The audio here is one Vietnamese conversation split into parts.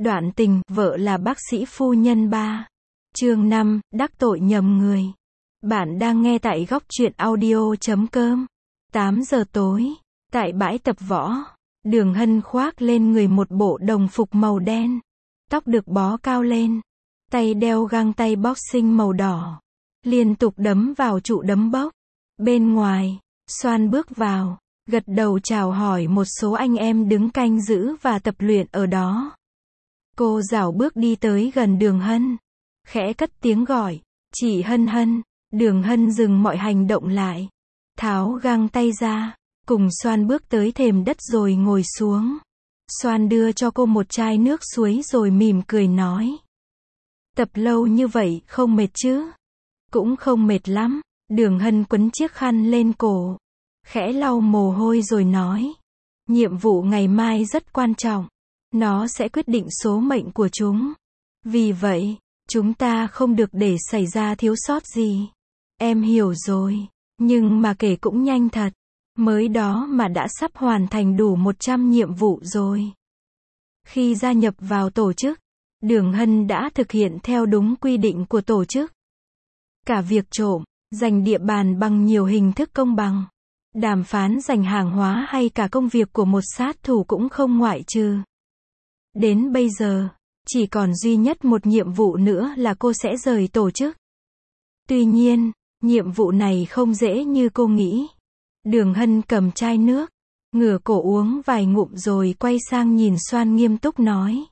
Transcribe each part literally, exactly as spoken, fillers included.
Đoạn tình, vợ là bác sĩ phu nhân ba. Chương năm, đắc tội nhầm người. Bạn đang nghe tại góc truyện audio chấm com. tám giờ tối, tại bãi tập võ, Đường Hân khoác lên người một bộ đồng phục màu đen. Tóc được bó cao lên. Tay đeo găng tay boxing màu đỏ. Liên tục đấm vào trụ đấm bốc. Bên ngoài, Soan bước vào, gật đầu chào hỏi một số anh em đứng canh giữ và tập luyện ở đó. Cô rảo bước đi tới gần Đường Hân, khẽ cất tiếng gọi, "Chị Hân Hân." Đường Hân dừng mọi hành động lại, tháo găng tay ra, cùng Soan bước tới thềm đất rồi ngồi xuống. Soan đưa cho cô một chai nước suối rồi mỉm cười nói, "Tập lâu như vậy không mệt chứ?" "Cũng không mệt lắm." Đường Hân quấn chiếc khăn lên cổ, khẽ lau mồ hôi rồi nói, "Nhiệm vụ ngày mai rất quan trọng. Nó sẽ quyết định số mệnh của chúng. Vì vậy, chúng ta không được để xảy ra thiếu sót gì." "Em hiểu rồi. Nhưng mà kể cũng nhanh thật. Mới đó mà đã sắp hoàn thành đủ một trăm nhiệm vụ rồi." Khi gia nhập vào tổ chức, Đường Hân đã thực hiện theo đúng quy định của tổ chức. Cả việc trộm, giành địa bàn bằng nhiều hình thức công bằng, đàm phán giành hàng hóa hay cả công việc của một sát thủ cũng không ngoại trừ. Đến bây giờ, chỉ còn duy nhất một nhiệm vụ nữa là cô sẽ rời tổ chức. Tuy nhiên, nhiệm vụ này không dễ như cô nghĩ. Đường Hân cầm chai nước, ngửa cổ uống vài ngụm rồi quay sang nhìn Soan nghiêm túc nói,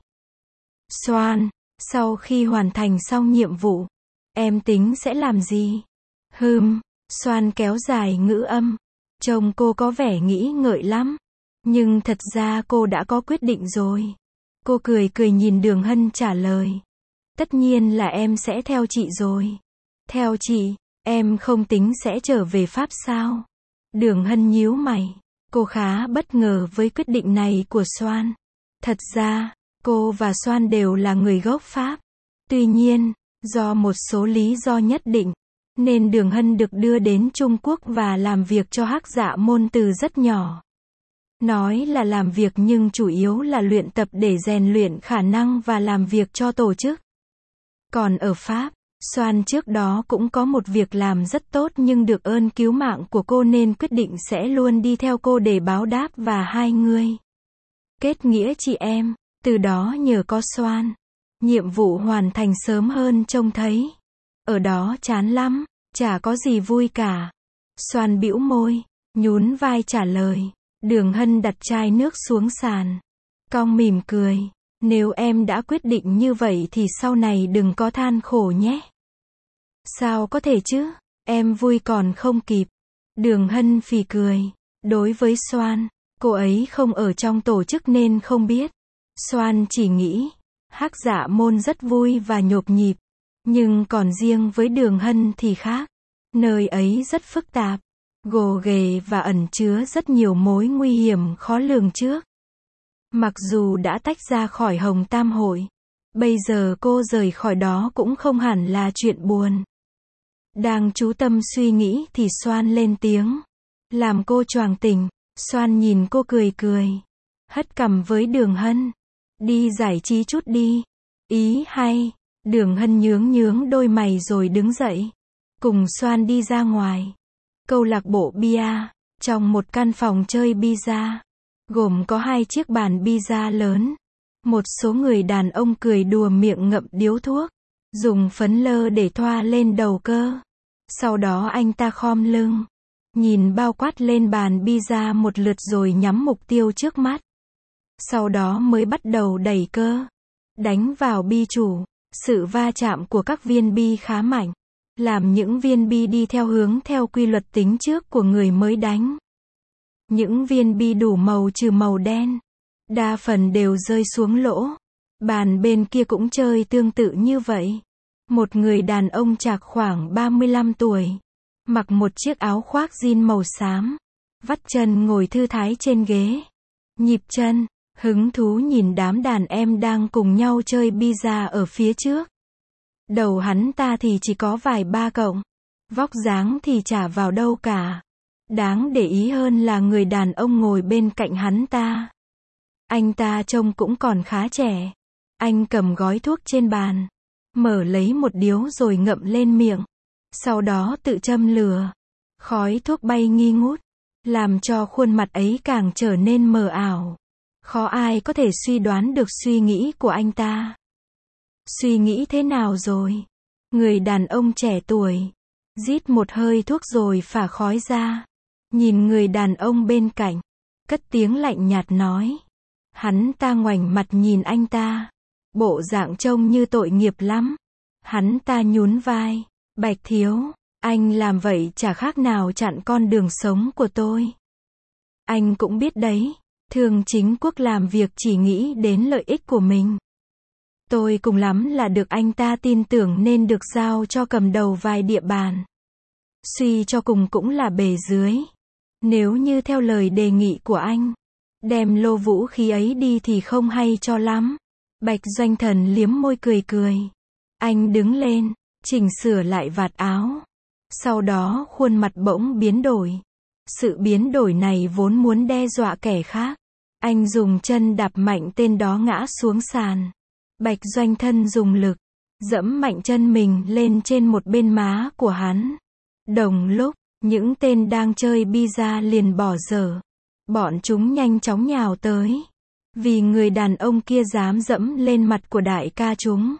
"Soan, sau khi hoàn thành xong nhiệm vụ, em tính sẽ làm gì?" "Hừm." Soan kéo dài ngữ âm. Trông cô có vẻ nghĩ ngợi lắm. Nhưng thật ra cô đã có quyết định rồi. Cô cười cười nhìn Đường Hân trả lời, "Tất nhiên là em sẽ theo chị rồi." "Theo chị, em không tính sẽ trở về Pháp sao?" Đường Hân nhíu mày. Cô khá bất ngờ với quyết định này của Soan. Thật ra, cô và Soan đều là người gốc Pháp. Tuy nhiên, do một số lý do nhất định, nên Đường Hân được đưa đến Trung Quốc và làm việc cho Hắc Dạ Môn từ rất nhỏ. Nói là làm việc nhưng chủ yếu là luyện tập để rèn luyện khả năng và làm việc cho tổ chức. Còn ở Pháp, Soan trước đó cũng có một việc làm rất tốt nhưng được ơn cứu mạng của cô nên quyết định sẽ luôn đi theo cô để báo đáp và hai người kết nghĩa chị em. Từ đó nhờ có Soan, nhiệm vụ hoàn thành sớm hơn trông thấy. Ở đó chán lắm, chả có gì vui cả. Soan bĩu môi, nhún vai trả lời. Đường Hân đặt chai nước xuống sàn, cong mỉm cười, "Nếu em đã quyết định như vậy thì sau này đừng có than khổ nhé." "Sao có thể chứ, em vui còn không kịp." Đường Hân phì cười. Đối với Soan, cô ấy không ở trong tổ chức nên không biết. Soan chỉ nghĩ, Hắc Dạ Môn rất vui và nhộp nhịp. Nhưng còn riêng với Đường Hân thì khác. Nơi ấy rất phức tạp, gồ ghề và ẩn chứa rất nhiều mối nguy hiểm khó lường trước. Mặc dù đã tách ra khỏi Hồng Tam Hội, bây giờ cô rời khỏi đó cũng không hẳn là chuyện buồn. Đang chú tâm suy nghĩ thì Soan lên tiếng, làm cô choàng tỉnh. Soan nhìn cô cười cười, hất cằm với Đường Hân, "Đi giải trí chút đi." "Ý hay." Đường Hân nhướng nhướng đôi mày rồi đứng dậy, cùng Soan đi ra ngoài. Câu lạc bộ bia, trong một căn phòng chơi pizza, gồm có hai chiếc bàn pizza lớn. Một số người đàn ông cười đùa miệng ngậm điếu thuốc, dùng phấn lơ để thoa lên đầu cơ. Sau đó anh ta khom lưng, nhìn bao quát lên bàn pizza một lượt rồi nhắm mục tiêu trước mắt. Sau đó mới bắt đầu đẩy cơ, đánh vào bi chủ. Sự va chạm của các viên bi khá mạnh, làm những viên bi đi theo hướng theo quy luật tính trước của người mới đánh. Những viên bi đủ màu trừ màu đen, đa phần đều rơi xuống lỗ. Bàn bên kia cũng chơi tương tự như vậy. Một người đàn ông chạc khoảng ba mươi lăm tuổi, mặc một chiếc áo khoác jean màu xám, vắt chân ngồi thư thái trên ghế, nhịp chân, hứng thú nhìn đám đàn em đang cùng nhau chơi pizza ở phía trước. Đầu hắn ta thì chỉ có vài ba cộng, vóc dáng thì chả vào đâu cả. Đáng để ý hơn là người đàn ông ngồi bên cạnh hắn ta. Anh ta trông cũng còn khá trẻ, Anh cầm gói thuốc trên bàn, mở lấy một điếu rồi ngậm lên miệng. Sau đó tự châm lửa. Khói thuốc bay nghi ngút, làm cho khuôn mặt ấy càng trở nên mờ ảo. Khó ai có thể suy đoán được suy nghĩ của anh ta. Suy nghĩ thế nào rồi? Người đàn ông trẻ tuổi rít một hơi thuốc rồi phả khói ra. Nhìn người đàn ông bên cạnh, cất tiếng lạnh nhạt nói. Hắn ta ngoảnh mặt nhìn anh ta. Bộ dạng trông như tội nghiệp lắm. Hắn ta nhún vai. Bạch thiếu, anh làm vậy chả khác nào chặn con đường sống của tôi. Anh cũng biết đấy, Thương Chính Quốc làm việc chỉ nghĩ đến lợi ích của mình. Tôi cùng lắm là được anh ta tin tưởng nên được giao cho cầm đầu vài địa bàn. Suy cho cùng cũng là bề dưới. Nếu như theo lời đề nghị của anh, đem lô vũ khí ấy đi thì không hay cho lắm. Bạch Doanh Thần liếm môi cười cười. Anh đứng lên, chỉnh sửa lại vạt áo. Sau đó khuôn mặt bỗng biến đổi. Sự biến đổi này vốn muốn đe dọa kẻ khác. Anh dùng chân đạp mạnh tên đó ngã xuống sàn. Bạch Doanh Thân dùng lực dẫm mạnh chân mình lên trên một bên má của hắn. Đồng lúc, những tên đang chơi bi-a liền bỏ dở. Bọn chúng nhanh chóng nhào tới. Vì người đàn ông kia dám dẫm lên mặt của đại ca chúng.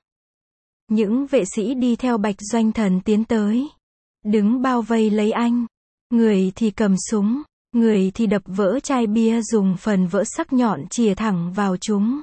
Những vệ sĩ đi theo Bạch Doanh Thần tiến tới. Đứng bao vây lấy anh. Người thì cầm súng, người thì đập vỡ chai bia dùng phần vỡ sắc nhọn chìa thẳng vào chúng.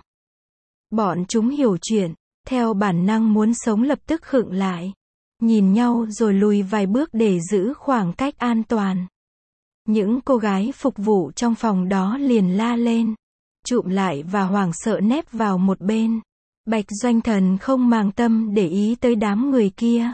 Bọn chúng hiểu chuyện, theo bản năng muốn sống lập tức khựng lại. Nhìn nhau rồi lùi vài bước để giữ khoảng cách an toàn. Những cô gái phục vụ trong phòng đó liền la lên, chụm lại và hoảng sợ nép vào một bên. Bạch Doanh Thần không màng tâm để ý tới đám người kia.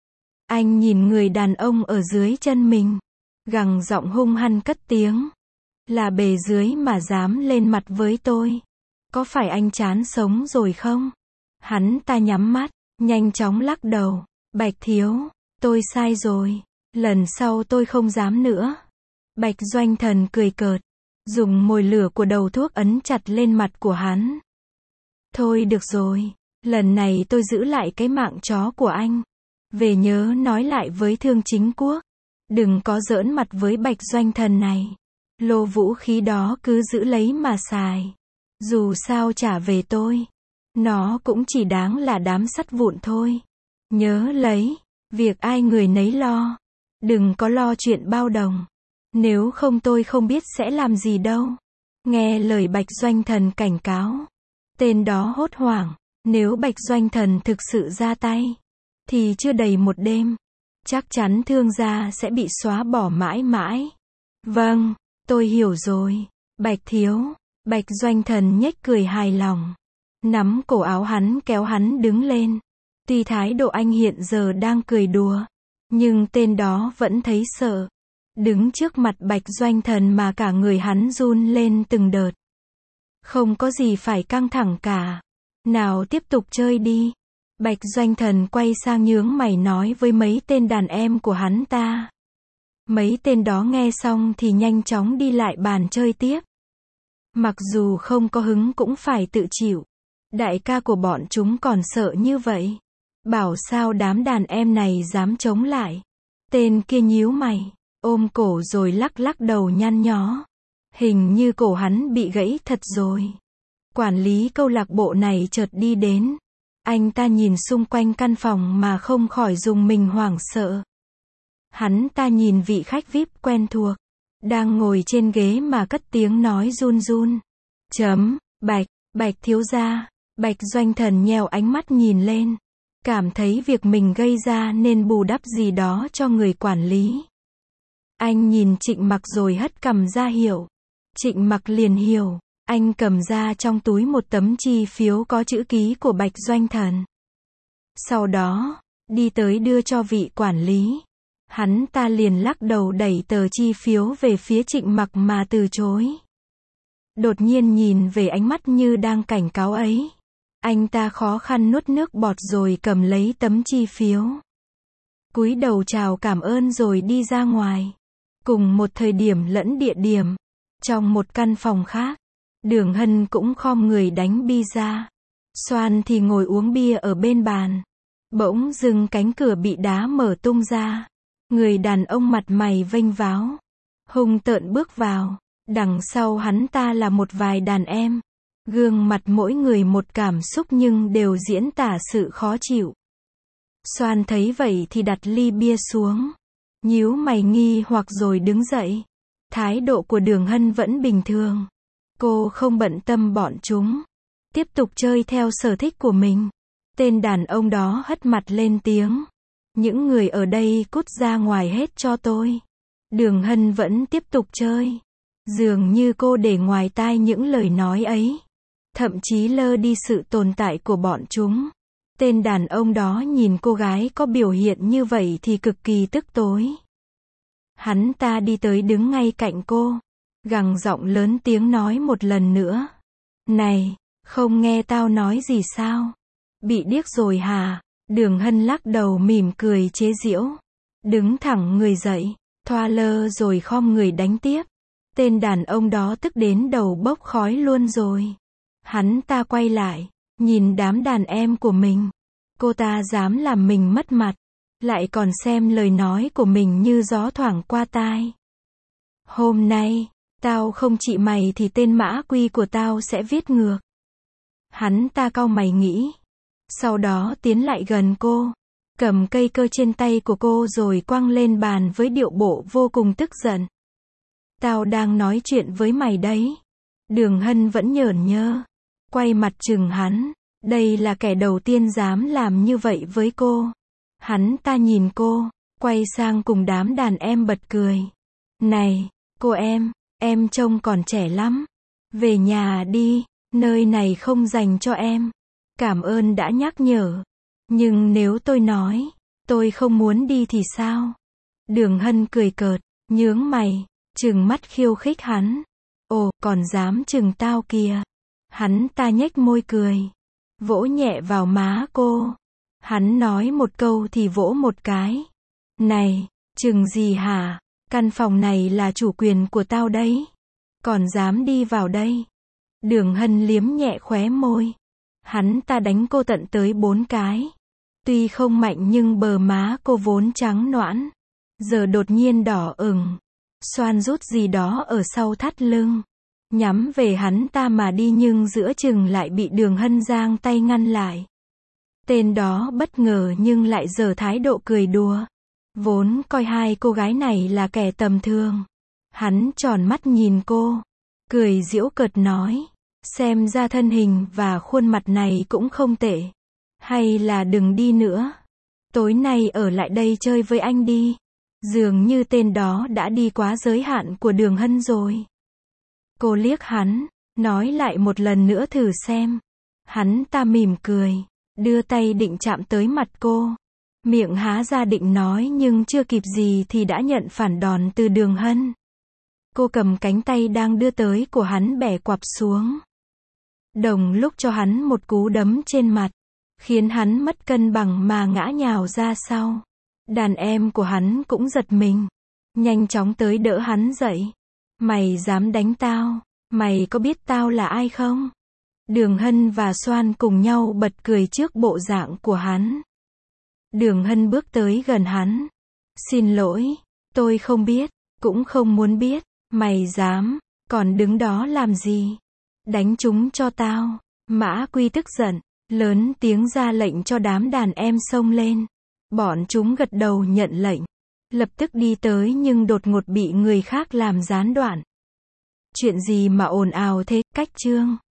Anh nhìn người đàn ông ở dưới chân mình, gằn giọng hung hăng cất tiếng. Là bề dưới mà dám lên mặt với tôi. Có phải anh chán sống rồi không? Hắn ta nhắm mắt, nhanh chóng lắc đầu. Bạch thiếu, tôi sai rồi. Lần sau tôi không dám nữa. Bạch Doanh Thần cười cợt, dùng mồi lửa của đầu thuốc ấn chặt lên mặt của hắn. Thôi được rồi, lần này tôi giữ lại cái mạng chó của anh. Về nhớ nói lại với Thương Chính Quốc. Đừng có giỡn mặt với Bạch Doanh Thần này. Lô vũ khí đó cứ giữ lấy mà xài. Dù sao trả về tôi, nó cũng chỉ đáng là đám sắt vụn thôi. Nhớ lấy, việc ai người nấy lo. Đừng có lo chuyện bao đồng. Nếu không tôi không biết sẽ làm gì đâu. Nghe lời Bạch Doanh Thần cảnh cáo. Tên đó hốt hoảng. Nếu Bạch Doanh Thần thực sự ra tay, thì chưa đầy một đêm, chắc chắn Thương gia sẽ bị xóa bỏ mãi mãi. Vâng, tôi hiểu rồi. Bạch thiếu. Bạch Doanh Thần nhếch cười hài lòng. Nắm cổ áo hắn kéo hắn đứng lên. Tuy thái độ anh hiện giờ đang cười đùa, nhưng tên đó vẫn thấy sợ. Đứng trước mặt Bạch Doanh Thần mà cả người hắn run lên từng đợt. Không có gì phải căng thẳng cả. Nào tiếp tục chơi đi. Bạch Doanh Thần quay sang nhướng mày nói với mấy tên đàn em của hắn ta. Mấy tên đó nghe xong thì nhanh chóng đi lại bàn chơi tiếp. Mặc dù không có hứng cũng phải tự chịu. Đại ca của bọn chúng còn sợ như vậy. Bảo sao đám đàn em này dám chống lại. Tên kia nhíu mày, ôm cổ rồi lắc lắc đầu nhăn nhó. Hình như cổ hắn bị gãy thật rồi. Quản lý câu lạc bộ này chợt đi đến. Anh ta nhìn xung quanh căn phòng mà không khỏi dùng mình hoảng sợ. Hắn ta nhìn vị khách vi ai pi quen thuộc, đang ngồi trên ghế mà cất tiếng nói run run. Chấm, Bạch, Bạch thiếu gia. Bạch Doanh Thần nheo ánh mắt nhìn lên. Cảm thấy việc mình gây ra nên bù đắp gì đó cho người quản lý. Anh nhìn Trịnh Mặc rồi hất cằm ra hiệu. Trịnh Mặc liền hiểu. Anh cầm ra trong túi một tấm chi phiếu có chữ ký của Bạch Doanh Thần. Sau đó, đi tới đưa cho vị quản lý. Hắn ta liền lắc đầu đẩy tờ chi phiếu về phía Trịnh Mặc mà từ chối. Đột nhiên nhìn về ánh mắt như đang cảnh cáo ấy. Anh ta khó khăn nuốt nước bọt rồi cầm lấy tấm chi phiếu. Cúi đầu chào cảm ơn rồi đi ra ngoài. Cùng một thời điểm lẫn địa điểm. Trong một căn phòng khác, Đường Hân cũng khom người đánh bi-a. Soan thì ngồi uống bia ở bên bàn. Bỗng dưng cánh cửa bị đá mở tung ra. Người đàn ông mặt mày vênh váo, hung tợn bước vào. Đằng sau hắn ta là một vài đàn em. Gương mặt mỗi người một cảm xúc nhưng đều diễn tả sự khó chịu. Soan thấy vậy thì đặt ly bia xuống, nhíu mày nghi hoặc rồi đứng dậy. Thái độ của Đường Hân vẫn bình thường. Cô không bận tâm bọn chúng, tiếp tục chơi theo sở thích của mình. Tên đàn ông đó hất mặt lên tiếng. Những người ở đây cút ra ngoài hết cho tôi. Đường Hân vẫn tiếp tục chơi. Dường như cô để ngoài tai những lời nói ấy. Thậm chí lơ đi sự tồn tại của bọn chúng. Tên đàn ông đó nhìn cô gái có biểu hiện như vậy thì cực kỳ tức tối. Hắn ta đi tới đứng ngay cạnh cô, gằn giọng lớn tiếng nói một lần nữa. Này, không nghe tao nói gì sao? Bị điếc rồi hả? Đường Hân lắc đầu mỉm cười chế giễu. Đứng thẳng người dậy, thoa lơ rồi khom người đánh tiếp. Tên đàn ông đó tức đến đầu bốc khói luôn rồi. Hắn ta quay lại, nhìn đám đàn em của mình. Cô ta dám làm mình mất mặt, lại còn xem lời nói của mình như gió thoảng qua tai. Hôm nay, tao không trị mày thì tên mã quy của tao sẽ viết ngược. Hắn ta cau mày nghĩ. Sau đó tiến lại gần cô, cầm cây cơ trên tay của cô rồi quăng lên bàn với điệu bộ vô cùng tức giận. Tao đang nói chuyện với mày đấy. Đường Hân vẫn nhởn nhơ, quay mặt chừng hắn. Đây là kẻ đầu tiên dám làm như vậy với cô. Hắn ta nhìn cô, quay sang cùng đám đàn em bật cười. Này, cô em, em trông còn trẻ lắm. Về nhà đi, nơi này không dành cho em. Cảm ơn đã nhắc nhở. Nhưng nếu tôi nói, tôi không muốn đi thì sao? Đường Hân cười cợt, nhướng mày, trừng mắt khiêu khích hắn. Ồ, còn dám trừng tao kìa. Hắn ta nhếch môi cười, vỗ nhẹ vào má cô. Hắn nói một câu thì vỗ một cái. Này, trừng gì hả? Căn phòng này là chủ quyền của tao đấy. Còn dám đi vào đây? Đường Hân liếm nhẹ khóe môi. Hắn ta đánh cô tận tới bốn cái. Tuy không mạnh nhưng bờ má cô vốn trắng nõn, giờ đột nhiên đỏ ửng. Soan rút gì đó ở sau thắt lưng, nhắm về hắn ta mà đi nhưng giữa chừng lại bị Đường Hân giang tay ngăn lại. Tên đó bất ngờ nhưng lại giở thái độ cười đùa. Vốn coi hai cô gái này là kẻ tầm thường. Hắn tròn mắt nhìn cô, cười giễu cợt nói. Xem ra thân hình và khuôn mặt này cũng không tệ. Hay là đừng đi nữa. Tối nay ở lại đây chơi với anh đi. Dường như tên đó đã đi quá giới hạn của Đường Hân rồi. Cô liếc hắn, nói lại một lần nữa thử xem. Hắn ta mỉm cười, đưa tay định chạm tới mặt cô. Miệng há ra định nói nhưng chưa kịp gì thì đã nhận phản đòn từ Đường Hân. Cô cầm cánh tay đang đưa tới của hắn bẻ quặp xuống. Đồng lúc cho hắn một cú đấm trên mặt, khiến hắn mất cân bằng mà ngã nhào ra sau. Đàn em của hắn cũng giật mình, nhanh chóng tới đỡ hắn dậy. Mày dám đánh tao? Mày có biết tao là ai không? Đường Hân và Soan cùng nhau bật cười trước bộ dạng của hắn. Đường Hân bước tới gần hắn. Xin lỗi, tôi không biết, cũng không muốn biết. Mày dám, còn đứng đó làm gì? Đánh chúng cho tao. Mã Quy tức giận, lớn tiếng ra lệnh cho đám đàn em xông lên. Bọn chúng gật đầu nhận lệnh, lập tức đi tới nhưng đột ngột bị người khác làm gián đoạn. Chuyện gì mà ồn ào thế? Cách chương